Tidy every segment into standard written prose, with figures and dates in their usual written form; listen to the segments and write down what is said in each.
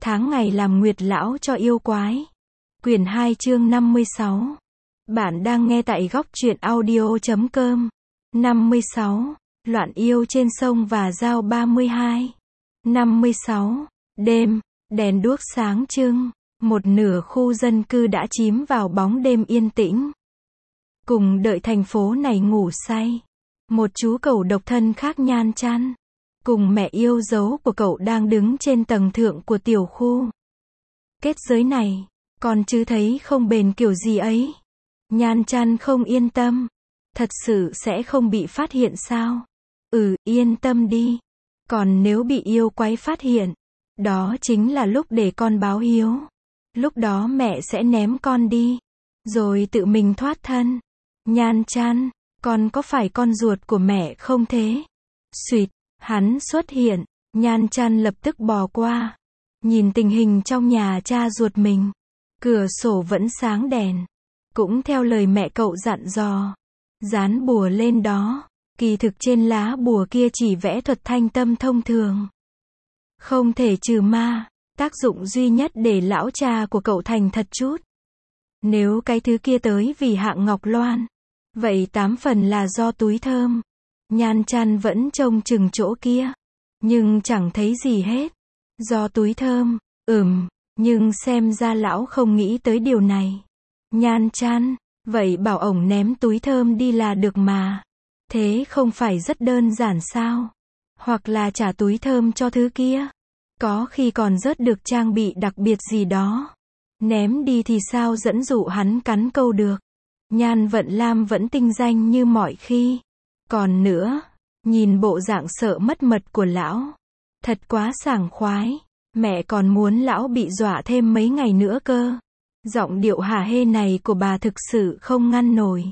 tháng ngày làm nguyệt lão cho yêu quái. Quyển 2 chương 56. Bạn đang nghe tại góc truyện audio.com. 56. Loạn yêu trên sông và dao 32. 56. Đêm, đèn đuốc sáng trưng, một nửa khu dân cư đã chìm vào bóng đêm yên tĩnh. Cùng đợi thành phố này ngủ say, một chú cẩu độc thân khác Nhan Chăn, cùng mẹ yêu dấu của cậu đang đứng trên tầng thượng của tiểu khu. Kết giới này, con chứ thấy không bền kiểu gì ấy. Nhan Chăn không yên tâm. Thật sự sẽ không bị phát hiện sao? Yên tâm đi. Còn nếu bị yêu quái phát hiện, đó chính là lúc để con báo hiếu. Lúc đó mẹ sẽ ném con đi, rồi tự mình thoát thân. Nhan Chăn, con có phải con ruột của mẹ không thế? Xuyệt, hắn xuất hiện. Nhan Chăn lập tức bò qua, nhìn tình hình trong nhà cha ruột mình. Cửa sổ vẫn sáng đèn, cũng theo lời mẹ cậu dặn dò, dán bùa lên đó. Kỳ thực trên lá bùa kia chỉ vẽ thuật thanh tâm thông thường, không thể trừ ma. Tác dụng duy nhất để lão cha của cậu thành thật chút. Nếu cái thứ kia tới vì hạng ngọc loan, vậy 8 phần là do túi thơm. Nhan Chăn vẫn trông chừng chỗ kia, nhưng chẳng thấy gì hết. Do túi thơm, nhưng xem ra lão không nghĩ tới điều này. Nhan Chăn, vậy bảo ổng ném túi thơm đi là được mà. Thế không phải rất đơn giản sao? Hoặc là trả túi thơm cho thứ kia. Có khi còn rớt được trang bị đặc biệt gì đó. Ném đi thì sao dẫn dụ hắn cắn câu được. Nhan Vận Lam vẫn tinh danh như mọi khi. Còn nữa, nhìn bộ dạng sợ mất mật của lão, thật quá sảng khoái. Mẹ còn muốn lão bị dọa thêm mấy ngày nữa cơ. Giọng điệu hả hê này của bà thực sự không ngăn nổi.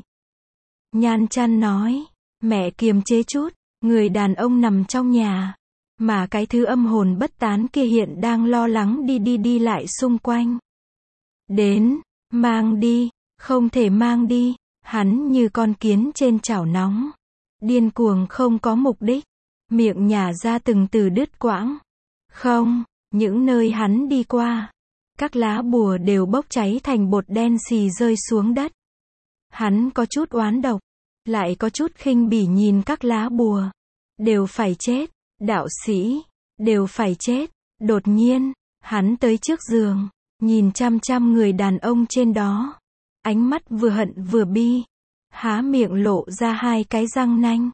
Nhan Chăn nói, mẹ kiềm chế chút, người đàn ông nằm trong nhà, mà cái thứ âm hồn bất tán kia hiện đang lo lắng đi lại xung quanh. Đến, mang đi, không thể mang đi. Hắn như con kiến trên chảo nóng, điên cuồng không có mục đích, miệng nhả ra từng từ đứt quãng. Không, những nơi hắn đi qua, các lá bùa đều bốc cháy thành bột đen xì rơi xuống đất. Hắn có chút oán độc, lại có chút khinh bỉ nhìn các lá bùa. Đều phải chết, đạo sĩ, đều phải chết. Đột nhiên, hắn tới trước giường, nhìn chăm chăm người đàn ông trên đó. Ánh mắt vừa hận vừa bi, há miệng lộ ra hai cái răng nanh.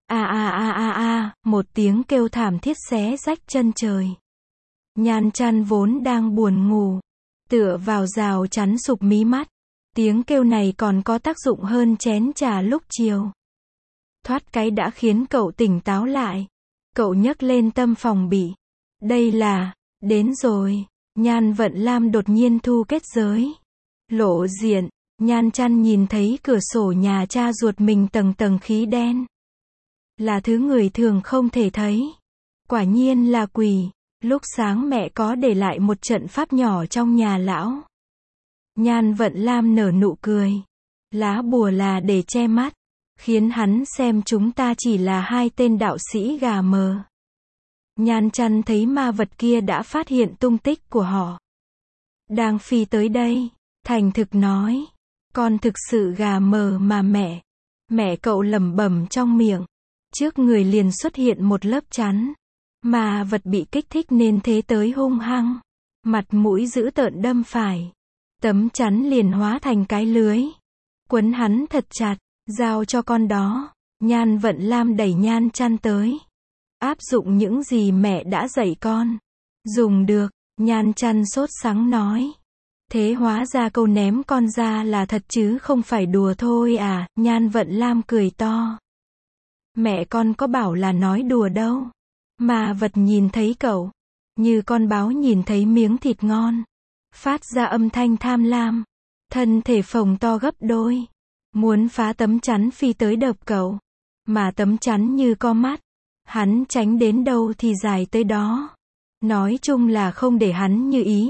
Một tiếng kêu thảm thiết xé rách chân trời. Nhan Chăn vốn đang buồn ngủ, tựa vào rào chắn sụp mí mắt. Tiếng kêu này còn có tác dụng hơn chén trà lúc chiều. Thoát cái đã khiến cậu tỉnh táo lại. Cậu nhấc lên tâm phòng bị. Đây là, đến rồi. Nhan Vận Lam đột nhiên thu kết giới, lộ diện. Nhan Chăn nhìn thấy cửa sổ nhà cha ruột mình tầng tầng khí đen. Là thứ người thường không thể thấy. Quả nhiên là quỷ. Lúc sáng mẹ có để lại một trận pháp nhỏ trong nhà lão. Nhan Vận Lam nở nụ cười. Lá bùa là để che mắt, khiến hắn xem chúng ta chỉ là hai tên đạo sĩ gà mờ. Nhan Chăn thấy ma vật kia đã phát hiện tung tích của họ, đang phi tới đây, thành thực nói. Con thực sự gà mờ mà mẹ. Mẹ cậu lẩm bẩm trong miệng. Trước người liền xuất hiện một lớp chắn. Ma vật bị kích thích nên thế tới hung hăng, mặt mũi dữ tợn đâm phải. Tấm chắn liền hóa thành cái lưới, quấn hắn thật chặt. Giao cho con đó. Nhan Vận Lam đẩy Nhan Chăn tới. Áp dụng những gì mẹ đã dạy con. Dùng được. Nhan Chăn sốt sắng nói. Thế hóa ra câu ném con ra là thật chứ không phải đùa thôi à? Nhan Vận Lam cười to. Mẹ con có bảo là nói đùa đâu. Ma vật nhìn thấy cậu, như con báo nhìn thấy miếng thịt ngon, phát ra âm thanh tham lam, thân thể phồng to gấp đôi, muốn phá tấm chắn phi tới đập cậu. Mà tấm chắn như có mắt, hắn tránh đến đâu thì dài tới đó. Nói chung là không để hắn như ý.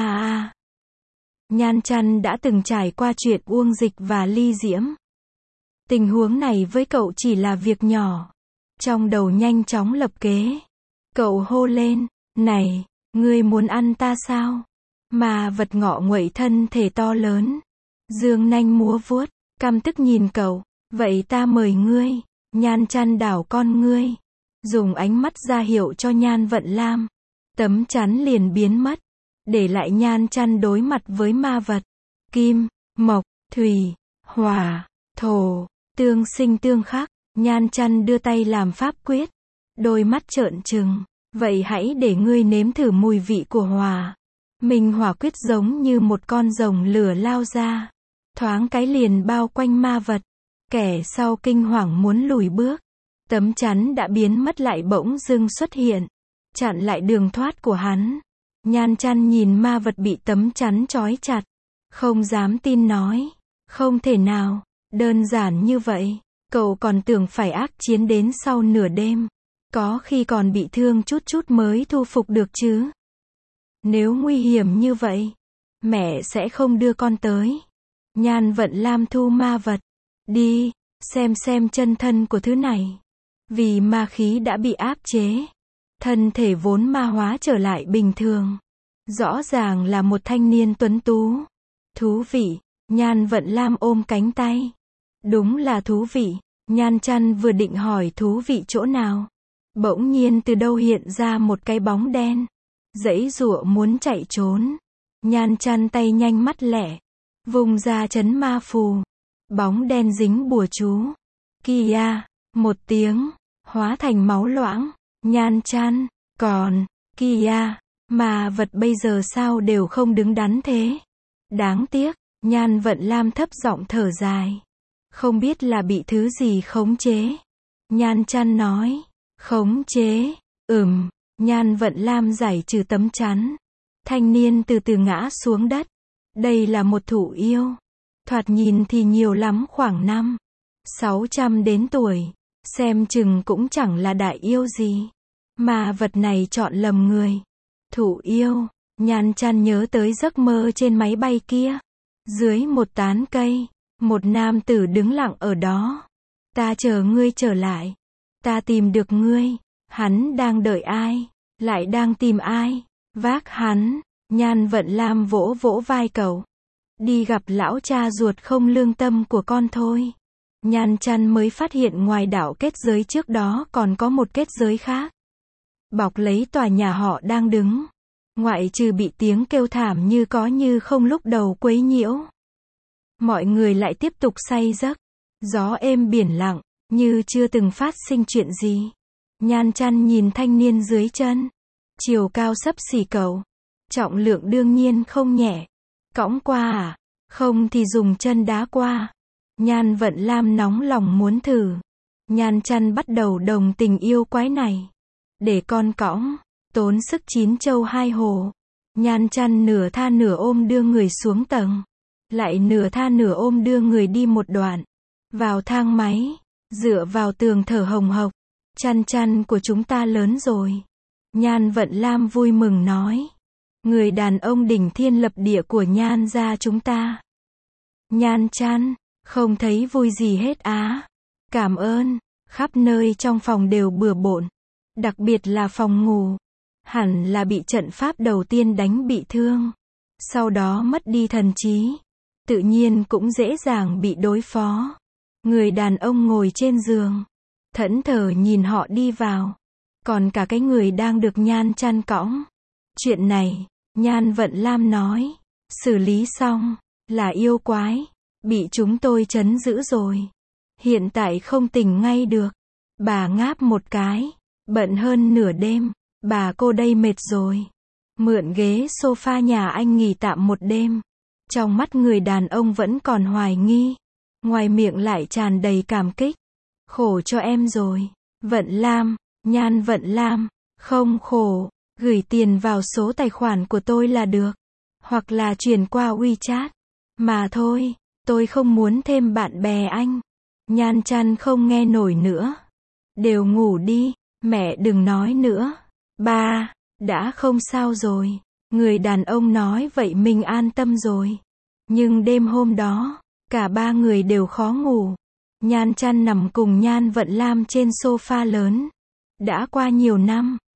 Nhan Chăn đã từng trải qua chuyện Uông Dịch và Ly Diễm. Tình huống này với cậu chỉ là việc nhỏ. Trong đầu nhanh chóng lập kế, cậu hô lên, này, Ngươi muốn ăn ta sao? Ma vật ngọ nguậy thân thể to lớn. Dương nanh múa vuốt, căm tức nhìn cậu. Vậy ta mời ngươi. Nhan chăn đảo con ngươi. Dùng ánh mắt ra hiệu cho Nhan Vận Lam. Tấm chắn liền biến mất. Để lại Nhan chăn đối mặt với ma vật. Kim, mộc, thủy, hỏa, thổ, tương sinh tương khắc. Nhan chăn đưa tay làm pháp quyết. Đôi mắt trợn trừng. Vậy hãy để ngươi nếm thử mùi vị của hỏa. Minh hỏa quyết giống như một con rồng lửa lao ra. Thoáng cái liền bao quanh ma vật. Kẻ sau kinh hoàng muốn lùi bước. Tấm chắn đã biến mất lại bỗng dưng xuất hiện. Chặn lại đường thoát của hắn. Nhan chăn nhìn ma vật bị tấm chắn trói chặt. Không dám tin nói. Không thể nào. Đơn giản như vậy. Cậu còn tưởng phải ác chiến đến sau nửa đêm. Có khi còn bị thương chút chút mới thu phục được chứ. Nếu nguy hiểm như vậy, mẹ sẽ không đưa con tới. Nhan Vận Lam thu ma vật. Đi, xem chân thân của thứ này. Vì ma khí đã bị áp chế. Thân thể vốn ma hóa trở lại bình thường. Rõ ràng là một thanh niên tuấn tú. Thú vị, Nhan Vận Lam ôm cánh tay. Đúng là thú vị. Nhan chăn vừa định hỏi thú vị chỗ nào. Bỗng nhiên từ đâu hiện ra một cái bóng đen. Giãy giụa muốn chạy trốn. Nhan chăn tay nhanh mắt lẹ. Vùng ra trấn ma phù. Bóng đen dính bùa chú. Kìa, một tiếng. Hóa thành máu loãng. Nhan chăn, còn, kìa, mà vật bây giờ sao đều không đứng đắn thế. Đáng tiếc, Nhan Vận Lam thấp giọng thở dài. Không biết là bị thứ gì khống chế. Nhan chăn nói. Khống chế, Nhan Vận Lam giải trừ tấm chắn. Thanh niên từ từ ngã xuống đất. Đây là một thụ yêu. Thoạt nhìn thì nhiều lắm khoảng 500-600 đến tuổi. Xem chừng cũng chẳng là đại yêu gì. Mà vật này chọn lầm người. Thụ yêu, Nhan chăn nhớ tới giấc mơ trên máy bay kia. Dưới một tán cây, một nam tử đứng lặng ở đó. Ta chờ ngươi trở lại. Ta tìm được ngươi. Hắn đang đợi ai? Lại đang tìm ai? Vác hắn. Nhan Vận Lam vỗ vỗ vai cậu. Đi gặp lão cha ruột không lương tâm của con thôi. Nhan chăn mới phát hiện ngoài đảo kết giới trước đó còn có một kết giới khác. Bọc lấy tòa nhà họ đang đứng. Ngoại trừ bị tiếng kêu thảm như có như không lúc đầu quấy nhiễu. Mọi người lại tiếp tục say giấc. Gió êm biển lặng, như chưa từng phát sinh chuyện gì. Nhan chăn nhìn thanh niên dưới chân. Chiều cao xấp xỉ cậu. Trọng lượng đương nhiên không nhẹ. Cõng qua à? Không thì dùng chân đá qua. Nhan Vận Lam nóng lòng muốn thử. Nhan chăn bắt đầu đồng tình yêu quái này. Để con cõng. Tốn sức 9 châu 2 hồ. Nhan chăn nửa tha nửa ôm đưa người xuống tầng. Lại nửa tha nửa ôm đưa người đi một đoạn. Vào thang máy. Dựa vào tường thở hồng hộc. Chăn chăn của chúng ta lớn rồi. Nhan Vận Lam vui mừng nói. Người đàn ông đỉnh thiên lập địa của Nhan gia chúng ta. Nhan chăn, không thấy vui gì hết á. Cảm ơn. Khắp nơi trong phòng đều bừa bộn. Đặc biệt là phòng ngủ. Hẳn là bị trận pháp đầu tiên đánh bị thương. Sau đó mất đi thần trí. Tự nhiên cũng dễ dàng bị đối phó. Người đàn ông ngồi trên giường. Thẫn thờ nhìn họ đi vào. Còn cả cái người đang được Nhan chăn cõng. Chuyện này, Nhan Vận Lam nói. Xử lý xong. Là yêu quái. Bị chúng tôi trấn giữ rồi. Hiện tại không tỉnh ngay được. Bà ngáp một cái. Bận hơn nửa đêm. Bà cô đây mệt rồi. Mượn ghế sofa nhà anh nghỉ tạm một đêm. Trong mắt người đàn ông vẫn còn hoài nghi. Ngoài miệng lại tràn đầy cảm kích. Khổ cho em rồi. Vận Lam, Nhan Vận Lam. Không khổ. Gửi tiền vào số tài khoản của tôi là được. Hoặc là chuyển qua WeChat. Mà thôi, tôi không muốn thêm bạn bè anh. Nhan chăn không nghe nổi nữa. Đều ngủ đi, mẹ đừng nói nữa. Ba, đã không sao rồi. Người đàn ông nói vậy mình an tâm rồi. Nhưng đêm hôm đó, cả ba người đều khó ngủ. Nhan chăn nằm cùng Nhan Vận Lam trên sofa lớn. Đã qua nhiều năm,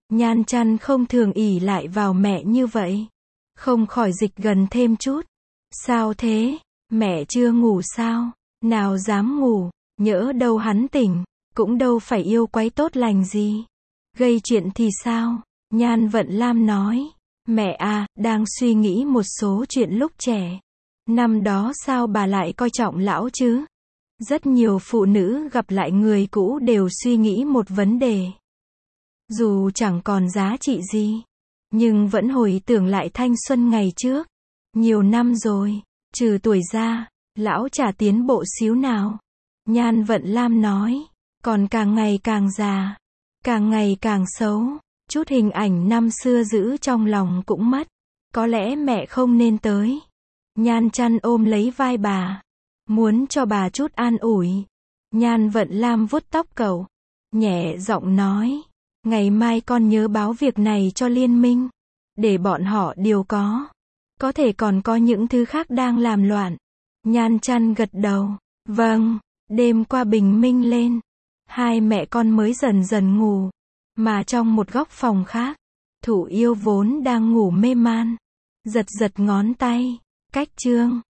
Nhan Chăn không thường ỷ lại vào mẹ như vậy. Không khỏi dịch gần thêm chút. Sao thế? Mẹ chưa ngủ sao? Nào dám ngủ, nhỡ đâu hắn tỉnh, cũng đâu phải yêu quái tốt lành gì. Gây chuyện thì sao? Nhan Vận Lam nói. Mẹ à, đang suy nghĩ một số chuyện lúc trẻ. Năm đó sao bà lại coi trọng lão chứ? Rất nhiều phụ nữ gặp lại người cũ đều suy nghĩ một vấn đề. Dù chẳng còn giá trị gì, nhưng vẫn hồi tưởng lại thanh xuân ngày trước. Nhiều năm rồi, trừ tuổi ra, lão chả tiến bộ xíu nào. Nhan Vận Lam nói, còn càng ngày càng già, càng ngày càng xấu. Chút hình ảnh năm xưa giữ trong lòng cũng mất. Có lẽ mẹ không nên tới. Nhan Chăn ôm lấy vai bà, muốn cho bà chút an ủi. Nhan Vận Lam vuốt tóc cậu, nhẹ giọng nói, ngày mai con nhớ báo việc này cho liên minh, để bọn họ điều có thể còn có những thứ khác đang làm loạn. Nhan Chăn gật đầu, vâng. Đêm qua bình minh lên, hai mẹ con mới dần dần ngủ, mà trong một góc phòng khác, Thụ Yêu vốn đang ngủ mê man, giật giật ngón tay, cách chương